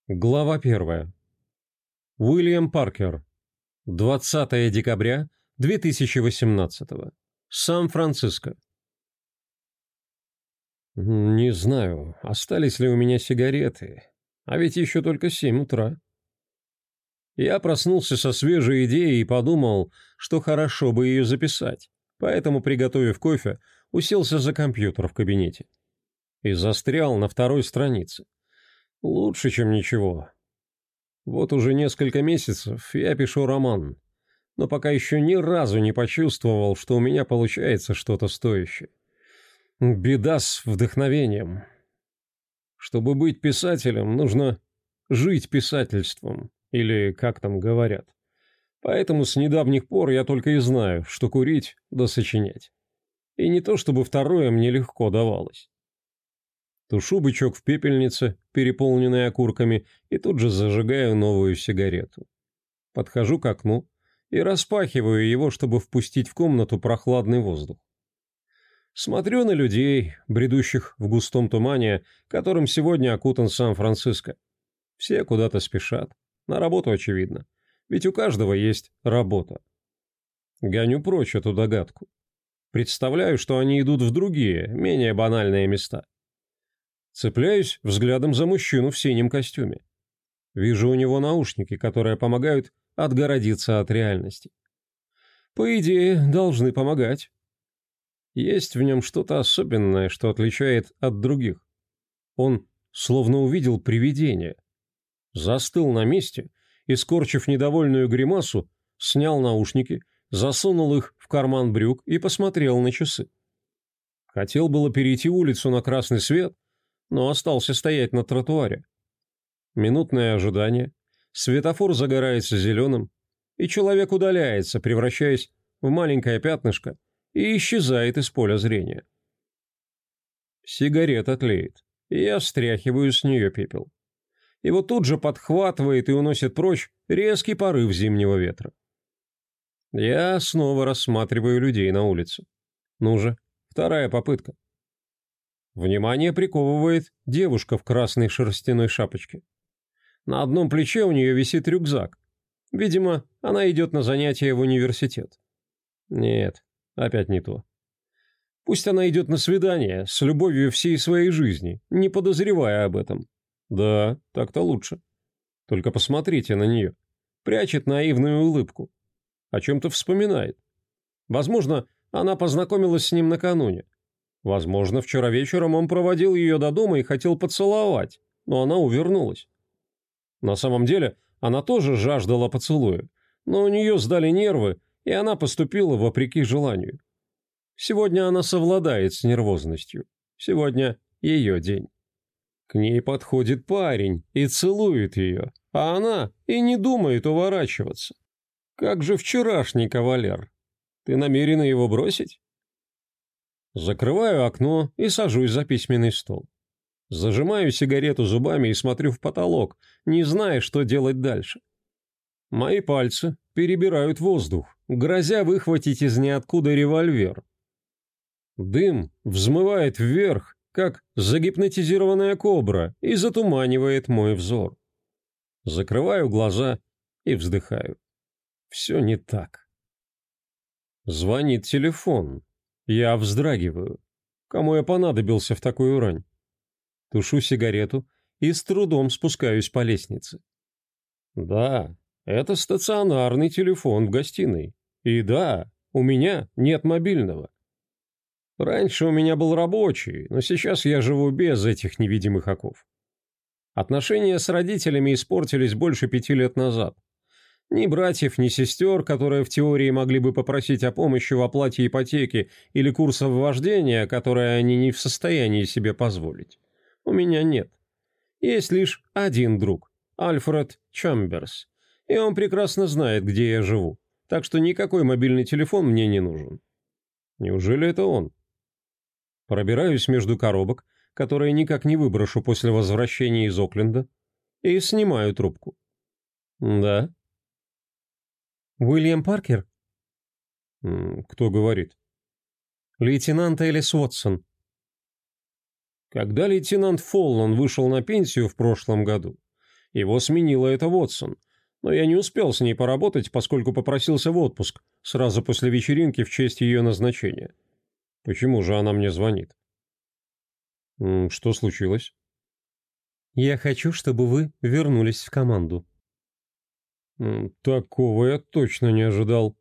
Глава 1. Уильям Паркер. 20 декабря 2018. Сан-Франциско. Не знаю, остались ли у меня сигареты, а ведь еще только 7 утра. Я проснулся со свежей идеей и подумал, что хорошо бы ее записать, поэтому, приготовив кофе, уселся за компьютер в кабинете. И застрял на второй странице. Лучше, чем ничего. Вот уже несколько месяцев я пишу роман, но пока еще ни разу не почувствовал, что у меня получается что-то стоящее. Беда с вдохновением. Чтобы быть писателем, нужно жить писательством, или как там говорят. Поэтому с недавних пор я только и знаю, что курить да сочинять. И не то чтобы второе мне легко давалось. Тушу бычок в пепельнице, переполненной окурками, и тут же зажигаю новую сигарету. Подхожу к окну и распахиваю его, чтобы впустить в комнату прохладный воздух. Смотрю на людей, бредущих в густом тумане, которым сегодня окутан Сан-Франциско. Все куда-то спешат. На работу, очевидно. Ведь у каждого есть работа. Гоню прочь эту догадку. Представляю, что они идут в другие, менее банальные места. Цепляюсь взглядом за мужчину в синем костюме. Вижу у него наушники, которые помогают отгородиться от реальности. По идее, должны помогать. Есть в нем что-то особенное, что отличает от других. Он словно увидел привидение. Застыл на месте и, скорчив недовольную гримасу, снял наушники, засунул их в карман брюк и посмотрел на часы. Хотел было перейти улицу на красный свет, но остался стоять на тротуаре. Минутное ожидание, светофор загорается зеленым, и человек удаляется, превращаясь в маленькое пятнышко, и исчезает из поля зрения. Сигарета тлеет, и я стряхиваю с нее пепел. Его тут же подхватывает и уносит прочь резкий порыв зимнего ветра. Я снова рассматриваю людей на улице. Ну же, вторая попытка. Внимание приковывает девушка в красной шерстяной шапочке. На одном плече у нее висит рюкзак. Видимо, она идет на занятия в университет. Нет, опять не то. Пусть она идет на свидание с любовью всей своей жизни, не подозревая об этом. Да, так-то лучше. Только посмотрите на нее. Прячет наивную улыбку. О чем-то вспоминает. Возможно, она познакомилась с ним накануне. Возможно, вчера вечером он проводил ее до дома и хотел поцеловать, но она увернулась. На самом деле, она тоже жаждала поцелуя, но у нее сдали нервы, и она поступила вопреки желанию. Сегодня она совладает с нервозностью. Сегодня ее день. К ней подходит парень и целует ее, а она и не думает уворачиваться. Как же вчерашний кавалер? Ты намерена его бросить? Закрываю окно и сажусь за письменный стол. Зажимаю сигарету зубами и смотрю в потолок, не зная, что делать дальше. Мои пальцы перебирают воздух, грозя выхватить из ниоткуда револьвер. Дым взмывает вверх, как загипнотизированная кобра, и затуманивает мой взор. Закрываю глаза и вздыхаю. Все не так. Звонит телефон. Я вздрагиваю. Кому я понадобился в такую рань? Тушу сигарету и с трудом спускаюсь по лестнице. Да, это стационарный телефон в гостиной. И да, у меня нет мобильного. Раньше у меня был рабочий, но сейчас я живу без этих невидимых оков. Отношения с родителями испортились больше 5 лет назад. Ни братьев, ни сестер, которые в теории могли бы попросить о помощи в оплате ипотеки или курсов вождения, которые они не в состоянии себе позволить. У меня нет. Есть лишь один друг, Альфред Чамберс, и он прекрасно знает, где я живу, так что никакой мобильный телефон мне не нужен. Неужели это он? Пробираюсь между коробок, которые никак не выброшу после возвращения из Окленда, и снимаю трубку. Да. Уильям Паркер? Кто говорит? Лейтенант Элис Уотсон. Когда лейтенант Фоллан вышел на пенсию в прошлом году, Его сменила эта Вотсон, но я не успел с ней поработать, поскольку попросился в отпуск сразу после вечеринки в честь ее назначения. Почему же она мне звонит? Что случилось? Я хочу, чтобы вы вернулись в команду. Такого я точно не ожидал.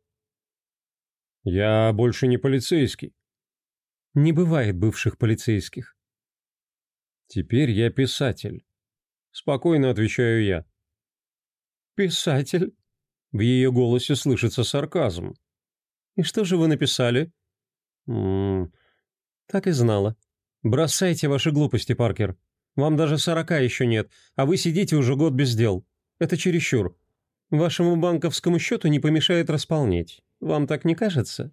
Я больше не полицейский. Не бывает бывших полицейских. Теперь я писатель. Спокойно отвечаю я. Писатель? В ее голосе слышится сарказм. И что же вы написали? Так и знала. Бросайте ваши глупости, Паркер. Вам даже 40 еще нет, а вы сидите уже год без дел. Это чересчур. Вашему банковскому счету не помешает располнеть. Вам так не кажется?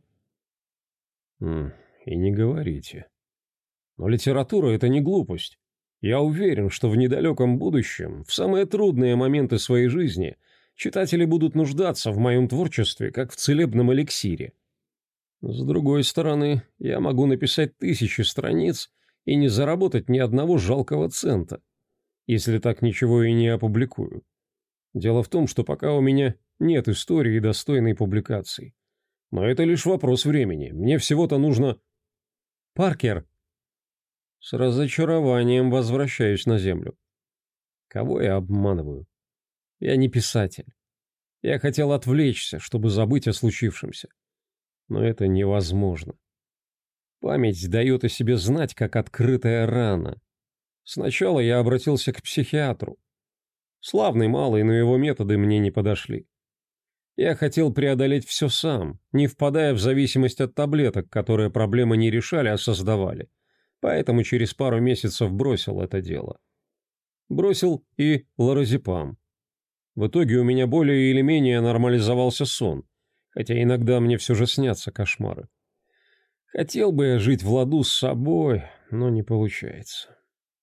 И не говорите. Но литература — это не глупость. Я уверен, что в недалеком будущем, в самые трудные моменты своей жизни, читатели будут нуждаться в моем творчестве, как в целебном эликсире. С другой стороны, я могу написать 1000 страниц и не заработать ни одного жалкого цента, если так ничего и не опубликую. Дело в том, что пока у меня нет истории, достойной публикации. Но это лишь вопрос времени. Мне всего-то нужно... Паркер! С разочарованием возвращаюсь на землю. Кого я обманываю? Я не писатель. Я хотел отвлечься, чтобы забыть о случившемся. Но это невозможно. Память дает о себе знать, как открытая рана. Сначала я обратился к психиатру. Славный малый, но его методы мне не подошли. Я хотел преодолеть все сам, не впадая в зависимость от таблеток, которые проблемы не решали, а создавали. Поэтому через пару месяцев бросил это дело. Бросил и лоразепам. В итоге у меня более или менее нормализовался сон, хотя иногда мне все же снятся кошмары. Хотел бы я жить в ладу с собой, но не получается.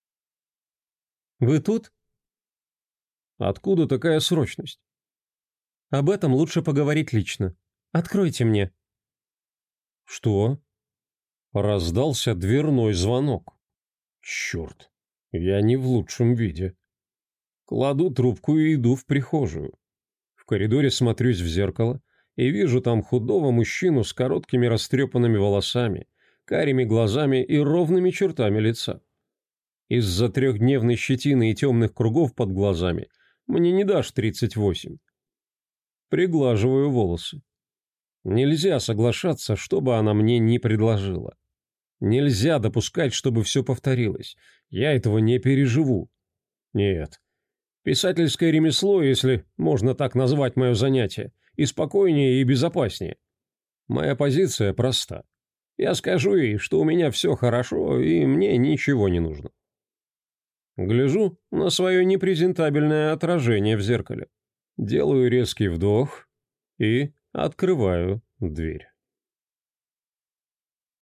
Вы тут? Откуда такая срочность? Об этом лучше поговорить лично. Откройте мне. Что? Раздался дверной звонок. Черт, я не в лучшем виде. Кладу трубку и иду в прихожую. В коридоре смотрюсь в зеркало и вижу там худого мужчину с короткими растрепанными волосами, карими глазами и ровными чертами лица. Из-за 3-дневной щетины и темных кругов под глазами мне не дашь 38. Приглаживаю волосы. Нельзя соглашаться, что бы она мне ни предложила. Нельзя допускать, чтобы все повторилось. Я этого не переживу. Нет. Писательское ремесло, если можно так назвать мое занятие, и спокойнее, и безопаснее. Моя позиция проста. Я скажу ей, что у меня все хорошо, и мне ничего не нужно. Гляжу на свое непрезентабельное отражение в зеркале. Делаю резкий вдох и открываю дверь.